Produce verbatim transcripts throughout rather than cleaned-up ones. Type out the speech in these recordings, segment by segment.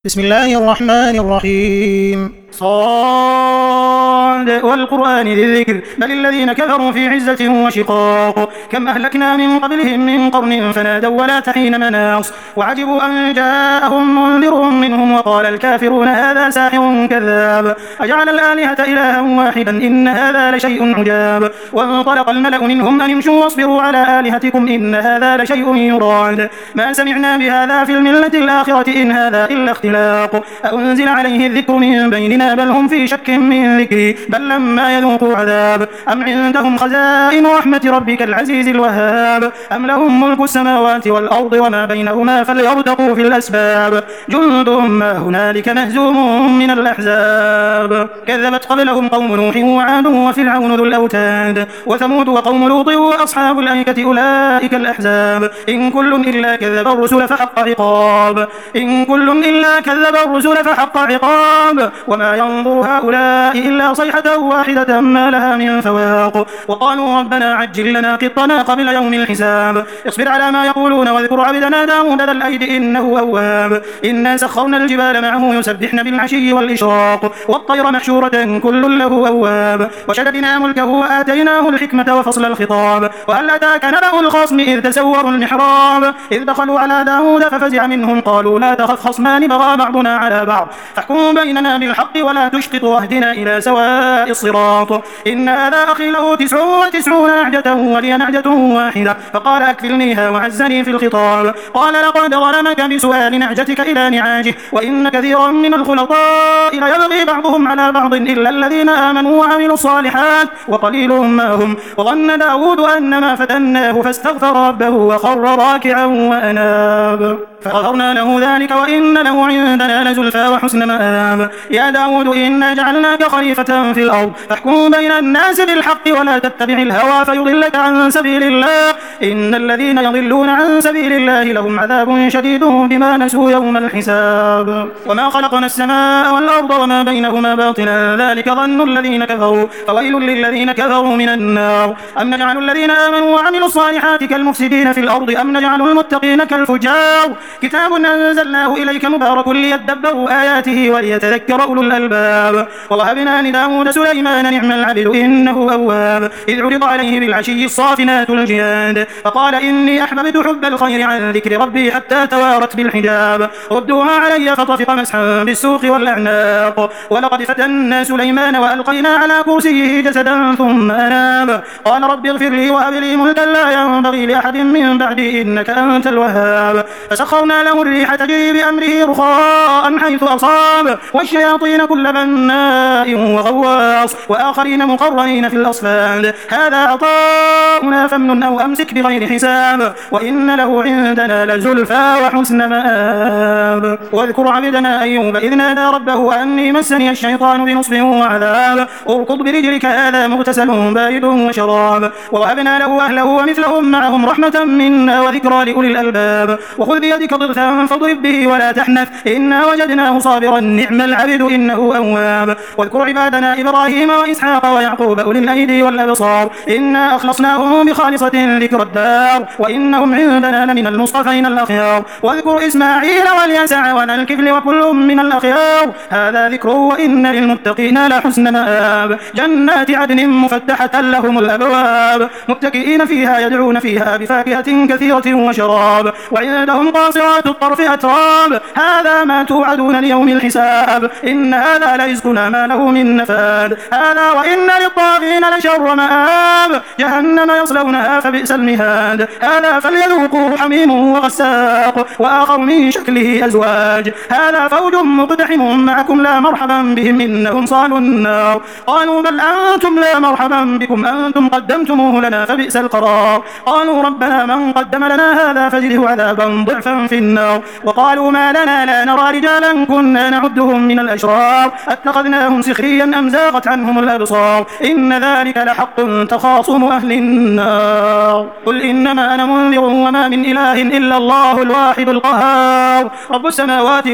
بسم الله الرحمن الرحيم صاد والقرآن ذي الذكر بل الذين كفروا في عزة وشقاق كم أهلكنا من قبلهم من قرن فنادوا ولا حين مناص وعجبوا أن جاءهم منذر منهم وقال الكافرون هذا ساحر كذاب أجعل الآلهة إلها واحدا إن هذا لشيء عجاب وانطلق الملأ منهم أن امشوا واصبروا على آلهتكم إن هذا لشيء يراد ما سمعنا بهذا في الملة الآخرة إن هذا إلا اختلاق أنزل عليه الذكر من بيننا بل هم في شك من ذكري بل لما يذوقوا عذاب أم عندهم خزائن رحمة ربك العزيز الوهاب أم لهم ملك السماوات والأرض وما بينهما فليرتقوا في الأسباب جند ما هنالك مهزوم من الأحزاب كذبت قبلهم قوم نوح وعاد وفرعون ذو الأوتاد وثمود وقوم لوط وأصحاب الأيكة أولئك الأحزاب إن كل إلا كذب الرسل فحق عقاب إن كل إلا كذب الرسل فحق عقاب وما ينظر هؤلاء إلا صيحة واحدة ما لها من فواق وقالوا ربنا عجل لنا قطنا قبل يوم الحساب اصبر على ما يقولون واذكر عبدنا داود ذا الأيد إنه أواب إنا سخرنا الجبال معه يسبحن بالعشي والإشراق والطير محشورة كل له أواب وشددنا ملكه وآتيناه الحكمة وفصل الخطاب وهل أتاك نبأ الخصم إذ تسوروا المحراب إذ دخلوا على داود ففزع منهم قالوا لا تخف خصمان بغى بعضنا على بعض فاحكم بيننا بالحق ولا تشقط واهدنا إلى سواء الصراط إن هذا أخي له تسع وتسعون نعجة ولي نعجة واحدة فقال أكفلنيها وعزني في الخطاب قال لقد ظلمك بسؤال نعجتك إلى نعاجه وإن كثيرا من الخلطاء ليبغي بعضهم على بعض إلا الذين آمنوا وعملوا الصالحات وقليل ما هم وظن داود أن ما فتناه فاستغفر ربه وخر راكعا وأناب فغفرنا له ذلك وإن له عندنا لزلفى وحسن مآب يا داود إنا جعلناك خليفة في الأرض فاحكم بين الناس بالحق ولا تتبع الهوى فيضلك عن سبيل الله إن الذين يضلون عن سبيل الله لهم عذاب شديد بما نسوا يوم الحساب وما خلقنا السماء والأرض وما بينهما باطلا ذلك ظن الذين كفروا فويل للذين كفروا من النار أم نجعل الذين آمنوا وعملوا الصالحات كالمفسدين في الأرض أم نجعل المتقين كالفجار كتاب أنزلناه إليك مبارك ليدبروا آياته وليتذكر أولو الألباب ووهبنا لداود سليمان نعم العبد إنه أواب إذ عرض عليه بالعشي الصافنات الجياد فقال إني أحببت حب الخير عن ذكر ربي حتى توارت بالحجاب ردوها علي فطفق مسحا بالسوق والأعناق ولقد فتنا سليمان وألقينا على كرسيه جسدا ثم أناب قال رب اغفر لي وهب لي ملكا لا ينبغي لأحد من بعدي إنك أنت الوهاب فسخرنا له الريح تجري بأمره رخاء حيث أصاب والشياطين كل بناء وغواص وآخرين مقرنين في الأصفاد هذا عطاؤنا فامنن أو أمسك بغير حساب وإن له عندنا لزلفى وحسن مآب واذكر عبدنا أيوب إذ نادى ربه أني مسني الشيطان بنصب وعذاب اركض برجلك هذا مغتسل بارد وشراب ووهبنا له أهله ومثلهم معهم رحمة منا وذكرى لأولي الألباب وخذ بيدك ضغثا فاضرب به ولا تحنث إنا وجدناه صابرا نعم العبد إنه أواب واذكر عبادنا إبراهيم وإسحاق ويعقوب أولي الأيدي والأبصار إنا أخلصناهم بخالصة ذكر الدار وإنهم عندنا لمن المصطفين الأخيار واذكر إسماعيل واليسع وذا الكفل وكل من الأخيار هذا ذكر وإن للمتقين لحسن مآب جنات عدن مفتحة لهم الأبواب متكئين فيها يدعون فيها بفاكهة كثيرة وشراب وعندهم قاصرات الطرف أتراب هذا ما توعدون ليوم الحساب إن هذا لرزقنا ما له من نفاد هذا وإن للطاغين لشر مآب جهنم يصلونها فبئس المهاد هذا فليذوقوه حميم وغساق وآخر من شكله أزواج هذا فوج مقتحم معكم لا مرحبا بهم إنهم صالوا النار قالوا بل أنتم لا مرحبا بكم أنتم قدمتموه لنا فبئس القرار قالوا ربنا من قدم لنا هذا فزده عذابا ضعفا في النار وقالوا ما لنا لا نرى رجالا كنا نعدهم من الأشرار اتخذناهم سخريا أم زاغت عنهم الأبصار إن ذلك لحق تخاصم أهل النار قل إنما أنا منذر وما من إله إلا الله الواحد القهار رب السماوات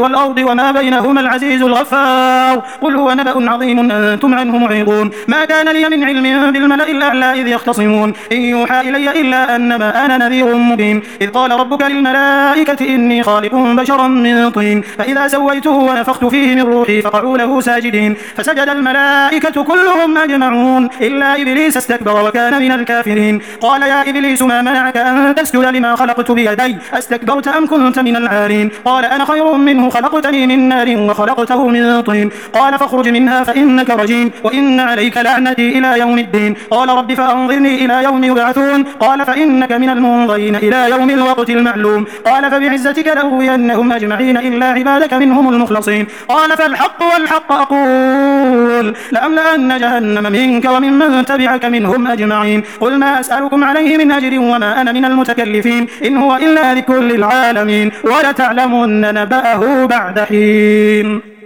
والأرض وما بينهما العزيز الغفار قل هو نبأ عظيم أنتم عنه معرضون ما كان لي من علم بالملأ الأعلى إذ يختصمون إن يوحى إلي إلا أنما أنا نذير مبين إذ قال ربك للملائكة إني خالق بشرا من طين فإذا سويته ونفخت فيه من روحي فقعوا له ساجدين فسجد الملائكة كلهم أجمعون إلا إبليس استكبر وكان من الكافرين قال يا إبليس ما منعك أن تسجد لما خلقت بيدي أستكبرت أم كنت من العالين قال أنا خير منه خلقتني من نار وخلقته من طين قال فاخرج منها فإنك رجيم وإن عليك لعنتي إلى يوم الدين قال رب فأنظرني إلى يوم يبعثون قال فإنك من المنظرين إلى يوم الوقت المعلوم قال فبعزتك لأغوينهم أجمعين إلا عبادك منهم المخلصين قال فالحق والحق أقول لأملأن جهنم منك وممن تبعك منهم أجمعين قل ما أسألكم عليه من أجر وما أنا من المتكلفين إن هو إلا ذكر للعالمين ولتعلمن نبأه بعد حين.